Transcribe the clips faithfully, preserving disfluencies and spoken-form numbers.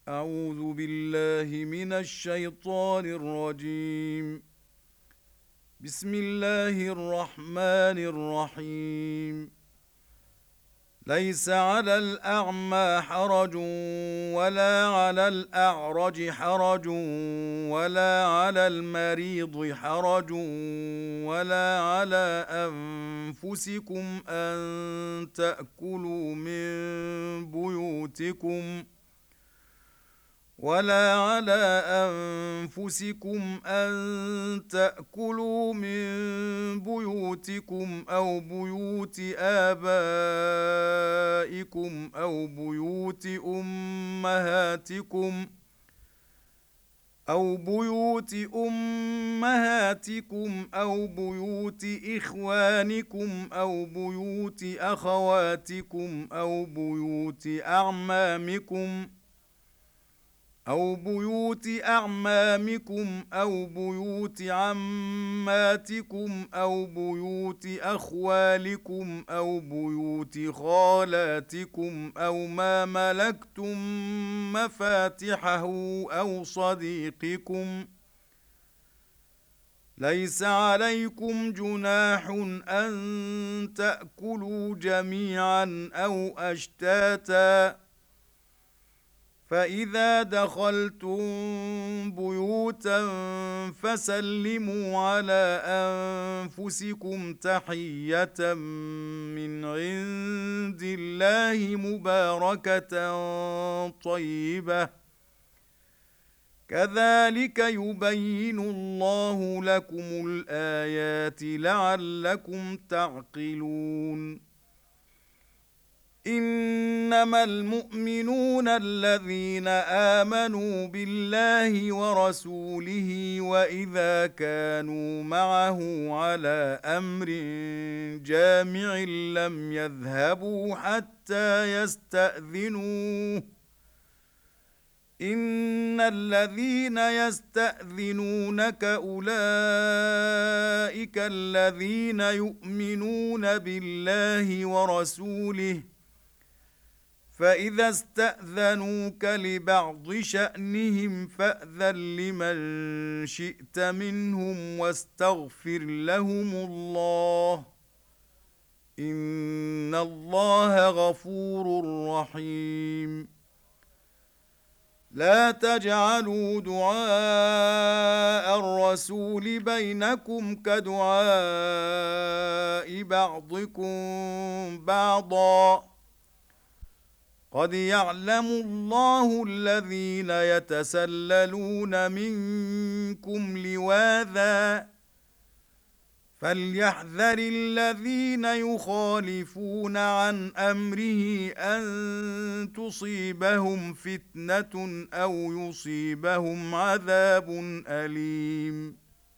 أعوذ بالله من الشيطان الرجيم. بسم الله الرحمن الرحيم. ليس على الأعمى حرج ولا على الأعرج حرج ولا على المريض حرج ولا على أنفسكم أن تأكلوا من بيوتكم ولا على أنفسكم أن تأكلوا من بيوتكم أو بيوت آبائكم أو بيوت أمهاتكم أو بيوت أمهاتكم أو بيوت إخوانكم أو بيوت أخواتكم أو بيوت أعمامكم أو بيوت أعمامكم أو بيوت عماتكم أو بيوت أخوالكم أو بيوت خالاتكم أو ما ملكتم مفاتحه أو صديقكم. ليس عليكم جناح أن تأكلوا جميعا أو أشتاتا، فإذا دخلتم بيوتا فسلموا على أنفسكم تحية من عند الله مباركة طيبة، كذلك يبين الله لكم الآيات لعلكم تعقلون. إنما المؤمنون الذين آمنوا بالله ورسوله وإذا كانوا معه على أمر جامع لم يذهبوا حتى يستأذنوه. إن الذين يستأذنونك أولئك الذين يؤمنون بالله ورسوله، فإذا استأذنوك لبعض شأنهم فأذن لمن شئت منهم واستغفر لهم الله، إن الله غفور رحيم. لا تجعلوا دعاء الرسول بينكم كدعاء بعضكم بعضا، قد يعلم الله الذين يتسللون منكم لواذا، فليحذر الذين يخالفون عن أمره أن تصيبهم فتنة أو يصيبهم عذاب أليم.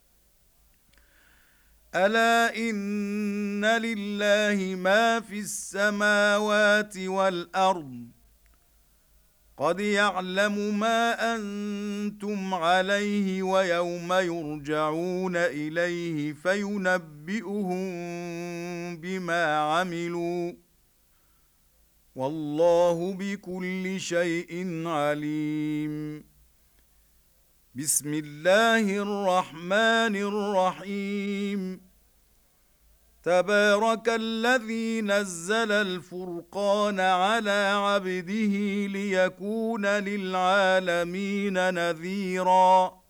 ألا إن لله ما في السماوات والأرض، قد يعلم ما أنتم عليه ويوم يرجعون إليه فينبئهم بما عملوا، والله بكل شيء عليم. بسم الله الرحمن الرحيم. تبارك الذي نزل الفرقان على عبده ليكون للعالمين نذيرا،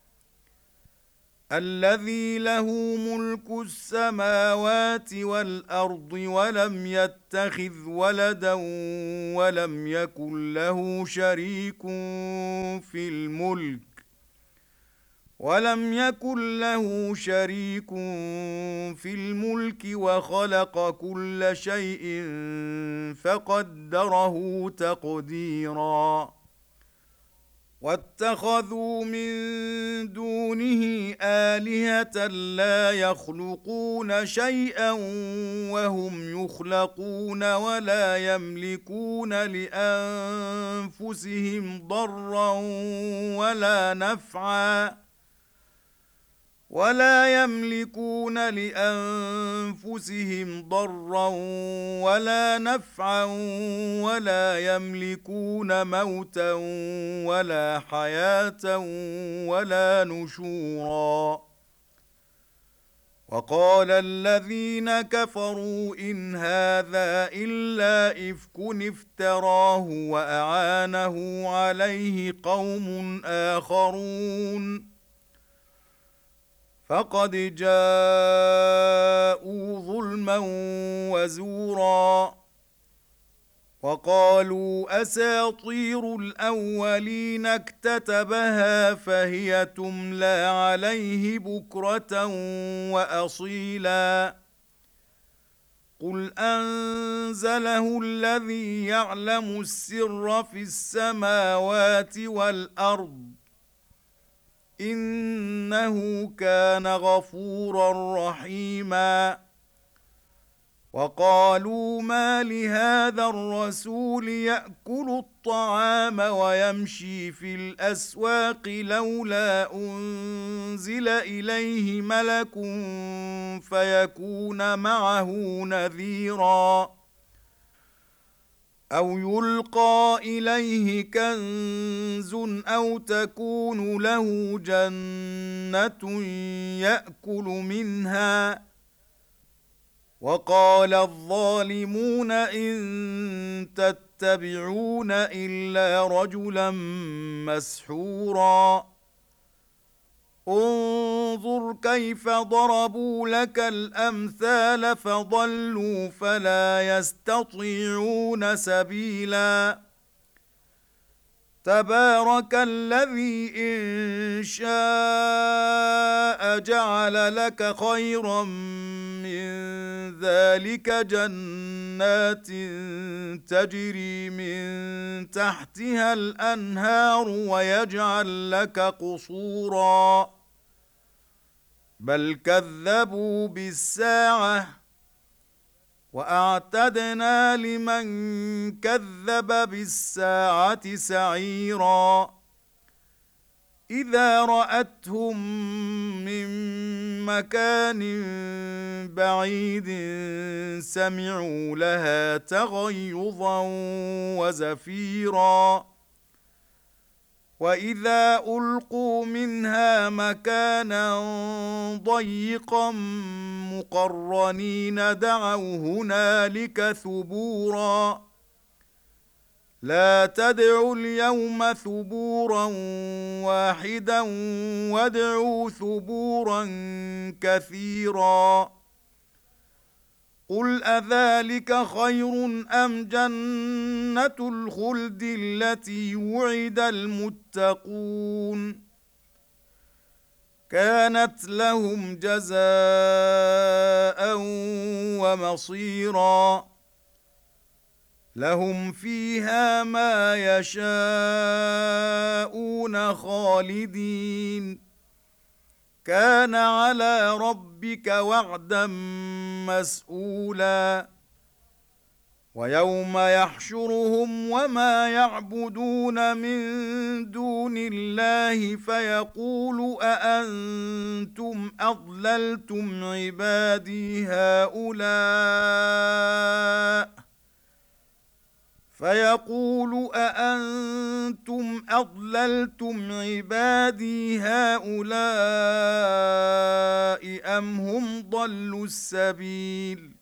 الذي له ملك السماوات والأرض ولم يتخذ ولدا ولم يكن له شريك في الملك ولم يكن له شريك في الملك وخلق كل شيء فقدره تقديرا. واتخذوا من دونه آلهة لا يخلقون شيئا وهم يخلقون ولا يملكون لأنفسهم ضرا ولا نفعا ولا يملكون لأنفسهم ضرا ولا نفعا ولا يملكون موتا ولا حياة ولا نشورا. وقال الذين كفروا إن هذا إلا إفك افتراه وأعانه عليه قوم آخرون فقد جاءوا ظلما وزورا. وقالوا أساطير الأولين اكتتبها فهي تملى عليه بكرة وأصيلا. قل أنزله الذي يعلم السر في السماوات والأرض إنه كان غفورا رحيما. وقالوا ما لهذا الرسول يأكل الطعام ويمشي في الأسواق لولا أنزل إليه ملك فيكون معه نذيرا أو يلقى إليه كنز أو تكون له جنة يأكل منها. وقال الظالمون إن تتبعون إلا رجلا مسحورا. انظر كيف ضربوا لك الأمثال فضلوا فلا يستطيعون سبيلا. تبارك الذي إن شاء جعل لك خيرا من ذلك جنات تجري من تحتها الأنهار ويجعل لك قصورا بل كذبوا بالساعة وأعتدنا لمن كذب بالساعة سعيرا. إذا رأتهم من مكان بعيد سمعوا لها تغيظا وزفيرا. وإذا ألقوا منها مكانا ضيقا مقرنين دعوا هنالك ثبورا. لا تدعوا اليوم ثبورا واحدا وادعوا ثبورا كثيرا. قل أذلك خير أم جنة الخلد التي وعد المتقون كانت لهم جزاء ومصيرا. لهم فيها ما يشاءون خالدين كان على ربك وعدا مسئولا. ويوم يحشرهم وما يعبدون من دون الله فيقول أأنتم أضللتم عبادي هؤلاء فيقول أأنتم أضللتم عبادي هؤلاء أم هم ضلوا السبيل.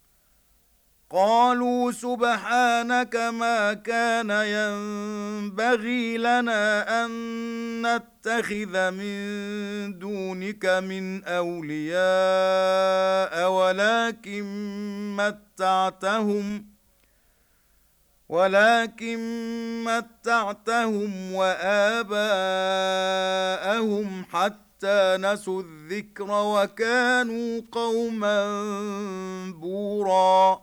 قالوا سبحانك ما كان ينبغي لنا أن نتخذ من دونك من أولياء ولكن متعتهم ولكن متعتهم وآباءهم حتى نسوا الذكر وكانوا قوما بورا.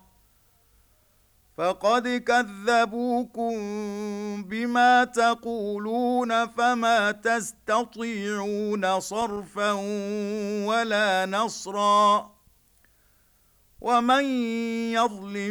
فقد كذبوكم بما تقولون فما تستطيعون صرفا ولا نصرا. ومن يظلم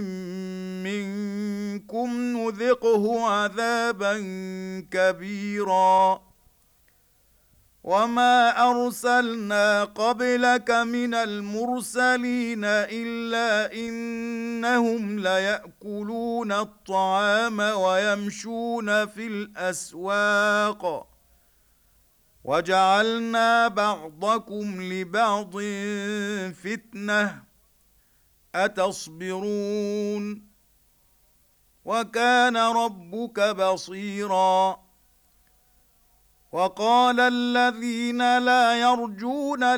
منكم نذقه عذابا كبيرا. وما أرسلنا قبلك من المرسلين إلا إنهم ليأكلون الطعام ويمشون في الأسواق وجعلنا بعضكم لبعض فتنة أتصبرون وكان ربك بصيراً. وقال الذين لا يرجون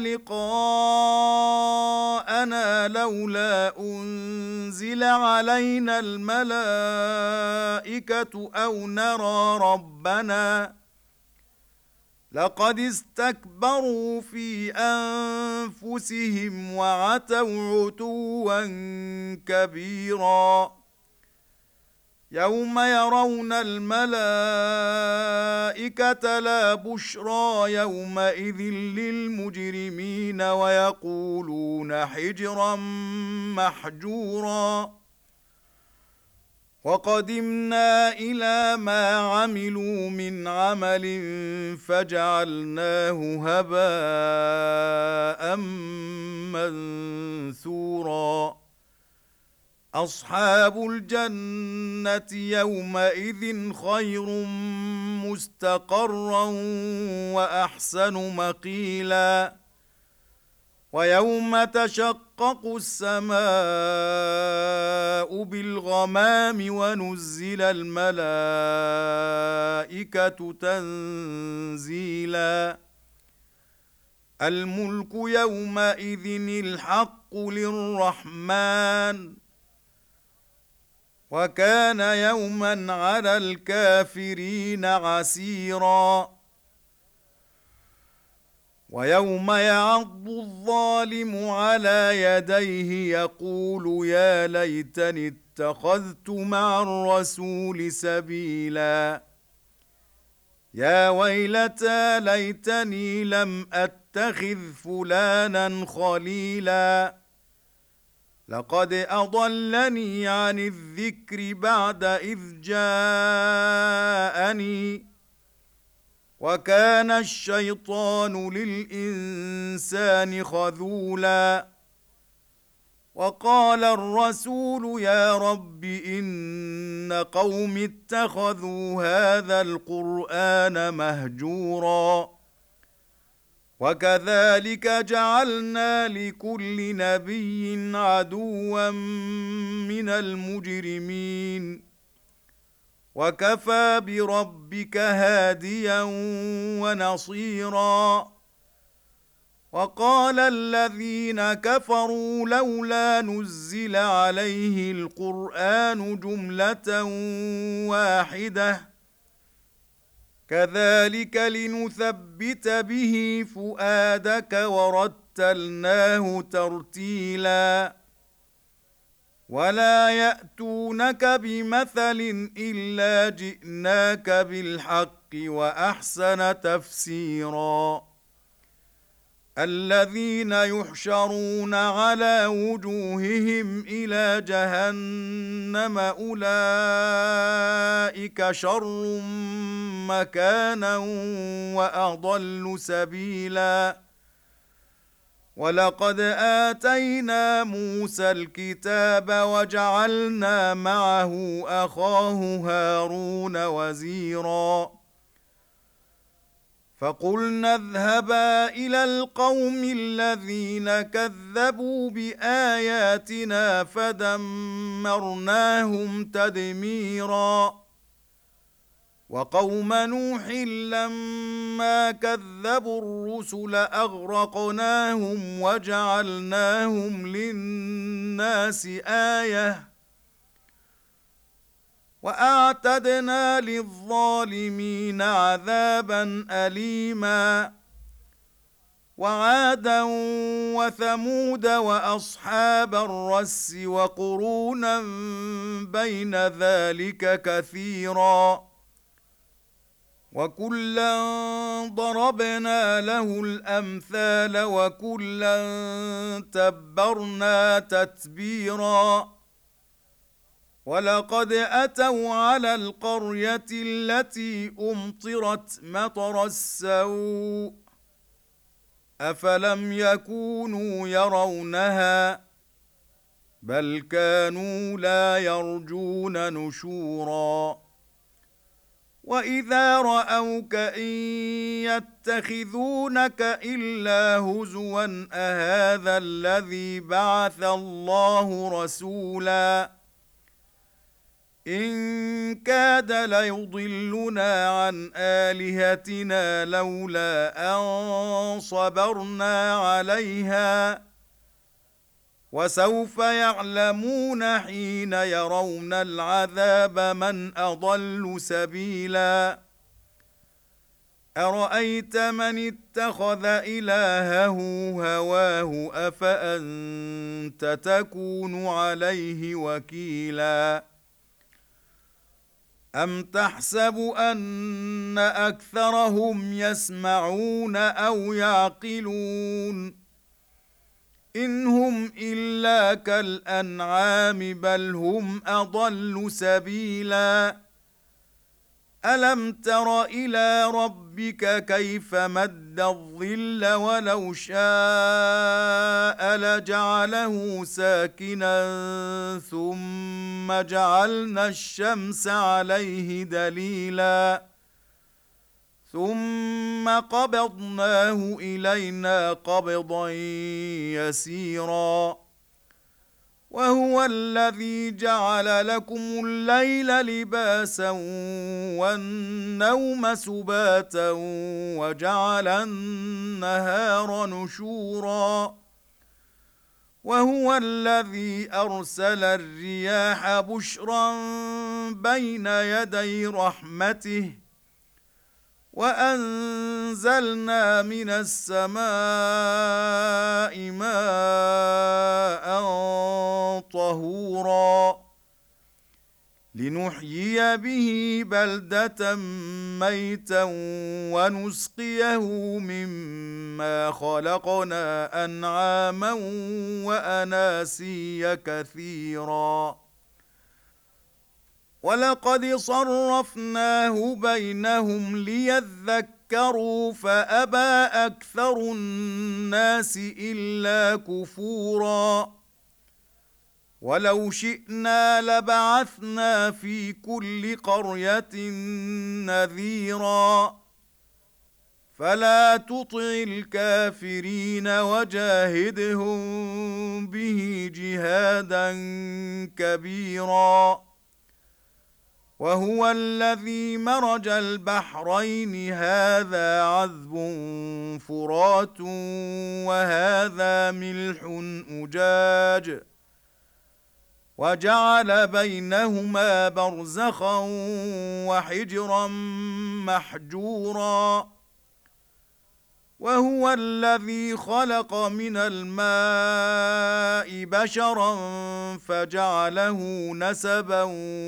لقاءنا لولا أنزل علينا الملائكة أو نرى ربنا لقد استكبروا في أنفسهم وعتوا عتوا كبيرا يوم يرون الملائكة لا بشرى يومئذ للمجرمين ويقولون حجرا محجورا وقدمنا إلى ما عملوا من عمل فجعلناه هباء منثورا أصحاب الجنة يومئذ خير مستقرا وأحسن مقيلا ويوم تشقق السماء بالغمام ونزل الملائكة تنزيلا الملك يومئذ الحق للرحمن وكان يوما على الكافرين عسيرا ويوم يعض الظالم على يديه يقول يا ليتني اتخذت مع الرسول سبيلا يا ويلتى ليتني لم أتخذ فلانا خليلا لقد أضلني عن الذكر بعد إذ جاءني وكان الشيطان للإنسان خذولا وقال الرسول يا رب إن قوم اتخذوا هذا القرآن مهجورا وكذلك جعلنا لكل نبي عدوا من المجرمين وكفى بربك هاديا ونصيرا وقال الذين كفروا لولا نزل عليه القرآن جملة واحدة كذلك لنثبت به فؤادك ورتلناه ترتيلا ولا يأتونك بمثل إلا جئناك بالحق وأحسن تفسيرا الذين يحشرون على وجوههم إلى جهنم أولئك شر مكانا وأضل سبيلا ولقد آتينا موسى الكتاب وجعلنا معه أخاه هارون وزيرا فقلنا اذهبا إلى القوم الذين كذبوا بآياتنا فدمرناهم تدميرا وقوم نوح لما كذبوا الرسل أغرقناهم وجعلناهم للناس آية وأعتدنا للظالمين عذابا أليما وعادا وثمود وأصحاب الرس وقرونا بين ذلك كثيرا وكلا ضربنا له الأمثال وكلا تبرنا تتبيرا ولقد أتوا على القرية التي أمطرت مطر السوء أفلم يكونوا يرونها بل كانوا لا يرجون نشورا وإذا رأوك إن يتخذونك إلا هزوا أهذا الذي بعث الله رسولا إن كاد ليضلنا عن آلهتنا لولا أن صبرنا عليها وسوف يعلمون حين يرون العذاب من أضل سبيلا أرأيت من اتخذ إلهه هواه أفأنت تكون عليه وكيلا أم تحسب أن أكثرهم يسمعون أو يعقلون إن هم إلا كالأنعام بل هم أضل سبيلا ألم تر إلى ربك كيف مد الظل ولو شاء لجعله ساكنا ثم جعلنا الشمس عليه دليلا ثم قبضناه إلينا قبضا يسيرا وهو الذي جعل لكم الليل لباسا والنوم سباتا وجعل النهار نشورا وهو الذي أرسل الرياح بشرا بين يدي رحمته وأنزلنا من السماء ماء طهورا لنحيي به بلدة ميتا ونسقيه مما خلقنا أنعاما وأناسيا كثيرا ولقد صرفناه بينهم ليذكروا فأبى أكثر الناس إلا كفورا ولو شئنا لبعثنا في كل قرية نذيرا فلا تطع الكافرين وجاهدهم به جهادا كبيرا وهو الذي مرج البحرين هذا عذب فرات وهذا ملح أجاج وجعل بينهما برزخا وحجرا محجورا وهو الذي خلق من الماء بشرا فجعله نسبا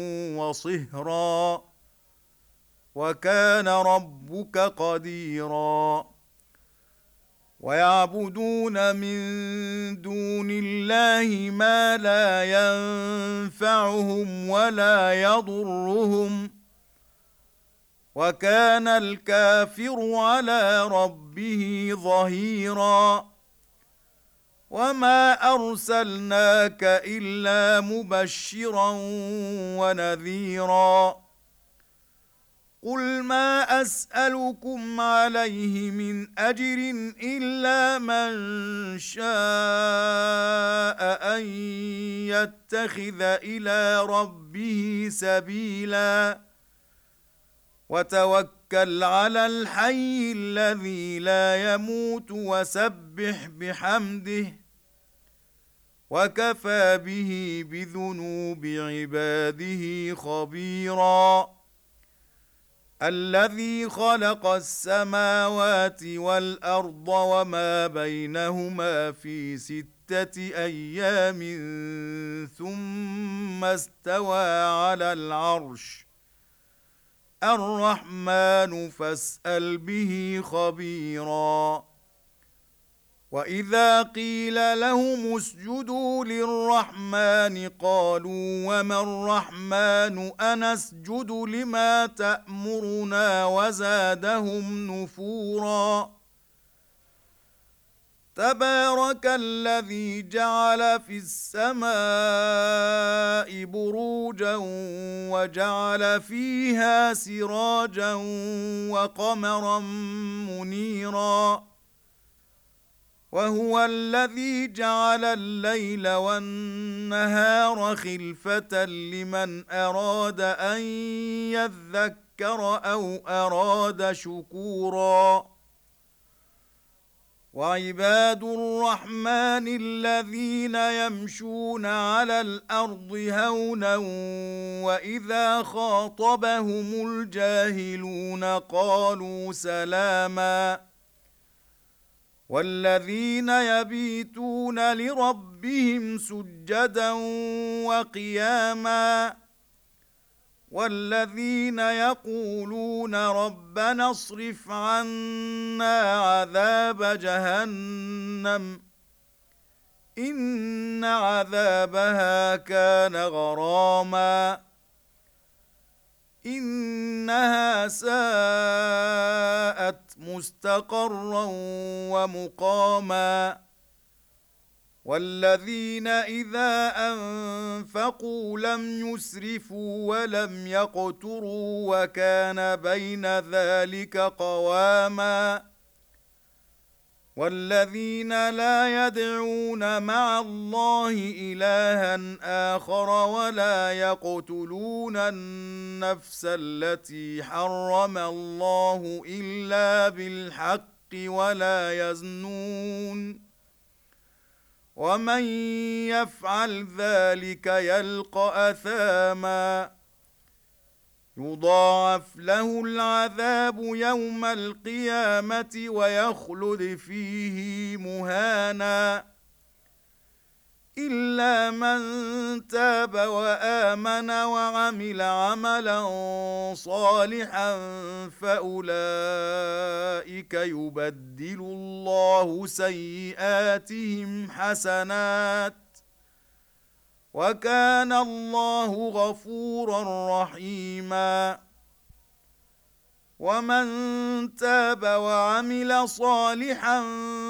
وصهرا وكان ربك قديرا ويعبدون من دون الله ما لا ينفعهم ولا يضرهم وكان الكافر على ربه ظهيرا وما أرسلناك إلا مبشرا ونذيرا قل ما أسألكم عليه من أجر إلا من شاء أن يتخذ إلى ربه سبيلا وتوكل على الحي الذي لا يموت وسبح بحمده وكفى به بذنوب عباده خبيرا الذي خلق السماوات والأرض وما بينهما في ستة أيام ثم استوى على العرش الرحمن فاسأل به خبيرا وإذا قيل لهم اسجدوا للرحمن قالوا وما الرحمن أنسجد لما تأمرنا وزادهم نفورا تبارك الذي جعل في السماء بروجا وجعل فيها سراجا وقمرا منيرا وهو الذي جعل الليل والنهار خلفة لمن أراد أن يذكر أو أراد شكورا وعباد الرحمن الذين يمشون على الأرض هونا وإذا خاطبهم الجاهلون قالوا سلاما والذين يبيتون لربهم سجدا وقياما والذين يقولون ربنا اصرف عنا عذاب جهنم إن عذابها كان غراما إنها ساءت مستقرا ومقاما والذين إذا أنفقوا لم يسرفوا ولم يقتروا وكان بين ذلك قواما والذين لا يدعون مع الله إلها آخر ولا يقتلون النفس التي حرم الله إلا بالحق ولا يزنون ومن يفعل ذلك يلقى أثاما يضاعف له العذاب يوم القيامة ويخلد فيه مهانا إلا من تاب وآمن وعمل عملا صالحا فأولئك يبدل الله سيئاتهم حسنات وكان الله غفورا رحيما ومن تاب وعمل صالحا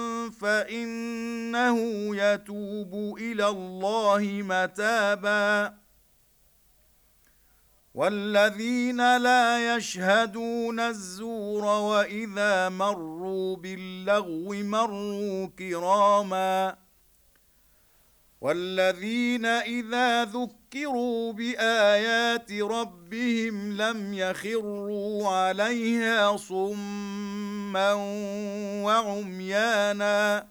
فإنه يتوب إلى الله متابا والذين لا يشهدون الزور وإذا مروا باللغو مروا كراما والذين إذا ذكروا بآيات ربهم لم يخروا عليها صما وعميانا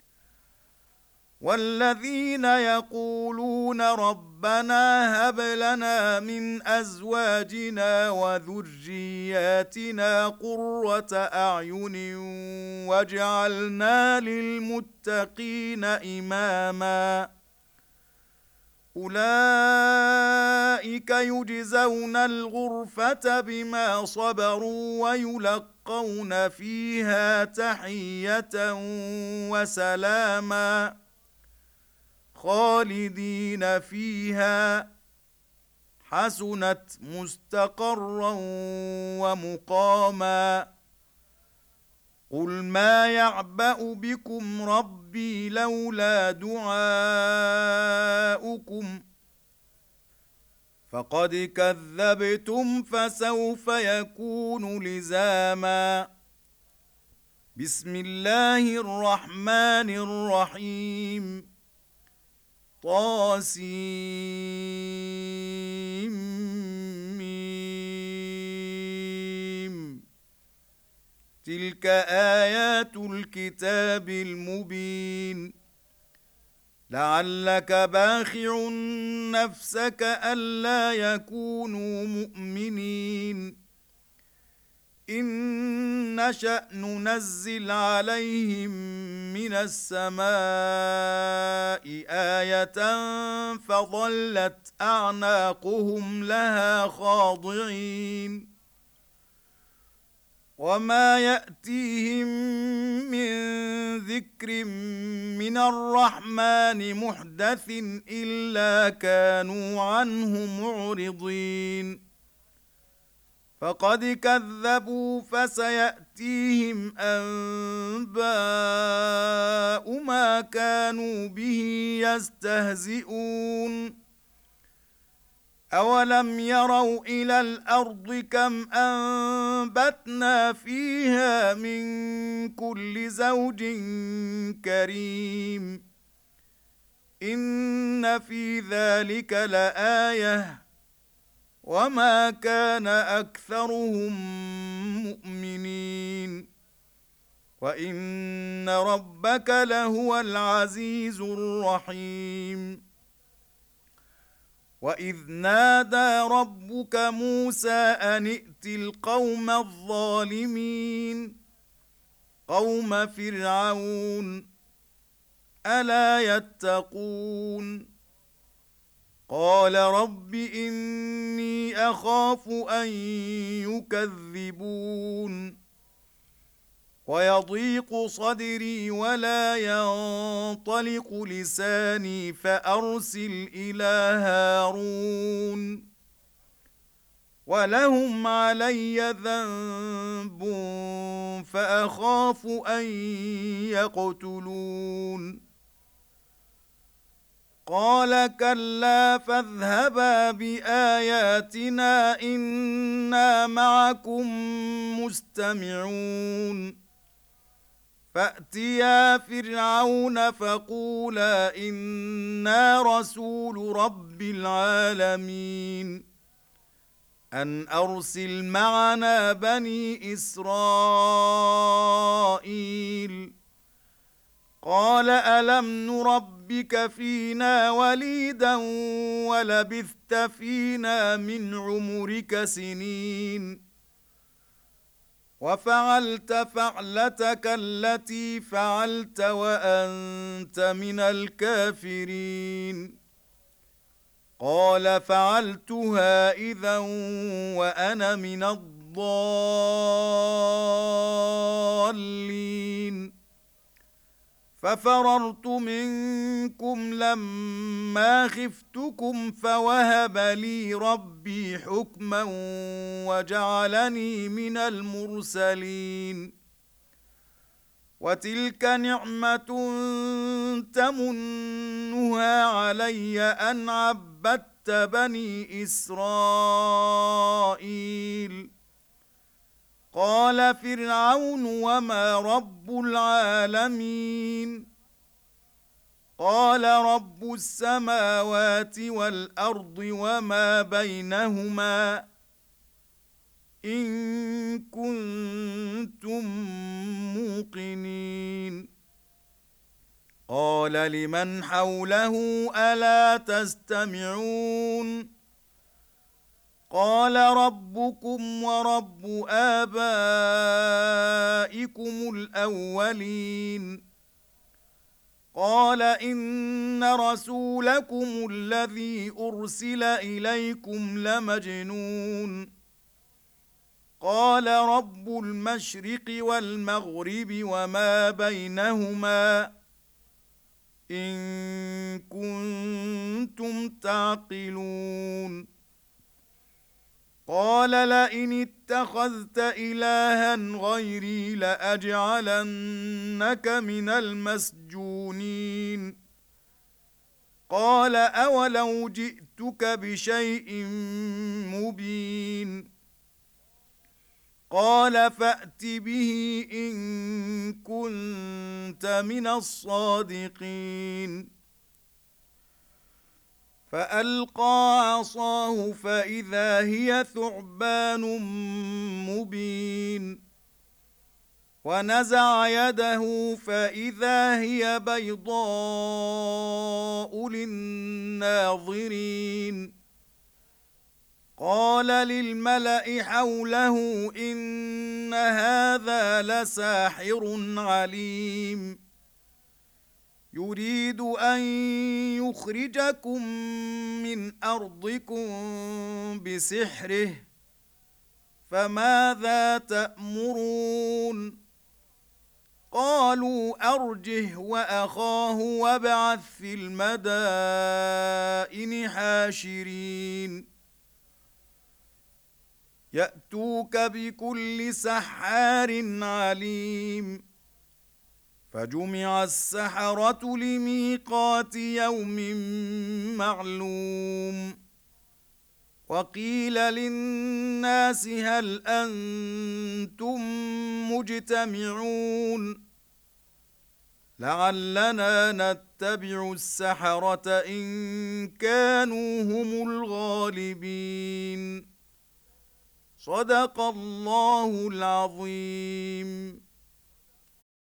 والذين يقولون ربنا هب لنا من أزواجنا وذرياتنا قرة أعين واجعلنا للمتقين إماما أولئك يجزون الغرفة بما صبروا ويلقون فيها تحية وسلاما خالدين فيها حسنت مستقرا ومقاما قل ما يعبأ بكم ربي لولا دعاؤكم فقد كذبتم فسوف يكون لزاما بسم الله الرحمن الرحيم طاسيم تلك آيات الكتاب المبين لعلك باخع نفسك ألا يكونوا مؤمنين إن نشأ ننزل عليهم من السماء آية فظلت أعناقهم لها خاضعين وما يأتيهم من ذكر من الرحمن محدث إلا كانوا عنه معرضين فقد كذبوا فسيأتيهم أنباء ما كانوا به يستهزئون أولم يروا إلى الأرض كم أنبتنا فيها من كل زوج كريم إن في ذلك لآية وما كان أكثرهم مؤمنين وإن ربك لهو العزيز الرحيم وإذ نادى ربك موسى أن ائت القوم الظالمين قوم فرعون ألا يتقون قال رب إني أخاف أن يكذبون ويضيق صدري ولا ينطلق لساني فأرسل إلى هارون ولهم علي ذنب فأخاف أن يقتلون قال كلا فاذهبا بآياتنا إنا معكم مستمعون فأتيا فرعون فقولا إنا رسول رب العالمين أن أرسل معنا بني إسرائيل قال ألم نربك فينا وليدا ولبثت فينا من عمرك سنين وفعلت فعلتك التي فعلت وأنت من الكافرين قال فعلتها إذا وأنا من الضالين ففررت منكم لما خفتكم فوهب لي ربي حكما وجعلني من المرسلين وتلك نعمة تمنها علي أن عبدت بني إسرائيل قال فرعون وما رب العالمين قال رب السماوات والأرض وما بينهما إن كنتم موقنين قال لمن حوله ألا تستمعون قال ربكم ورب آبائكم الأولين قال إن رسولكم الذي أرسل إليكم لمجنون قال رب المشرق والمغرب وما بينهما إن كنتم تعقلون قال لئن اتخذت إلها غيري لأجعلنك من المسجونين قال أولو جئتك بشيء مبين قال فأت به إن كنت من الصادقين فألقى عصاه فإذا هي ثعبان مبين ونزع يده فإذا هي بيضاء للناظرين قال للملأ حوله إن هذا لساحر عليم يريد أن يخرجكم من أرضكم بسحره فماذا تأمرون قالوا أرجه وأخاه وابعث في المدائن حاشرين يأتوك بكل سحار عليم فجمع السحرة لميقات يوم معلوم وقيل للناس هل أنتم مجتمعون لعلنا نتبع السحرة إن كانوا هم الغالبين صدق الله العظيم.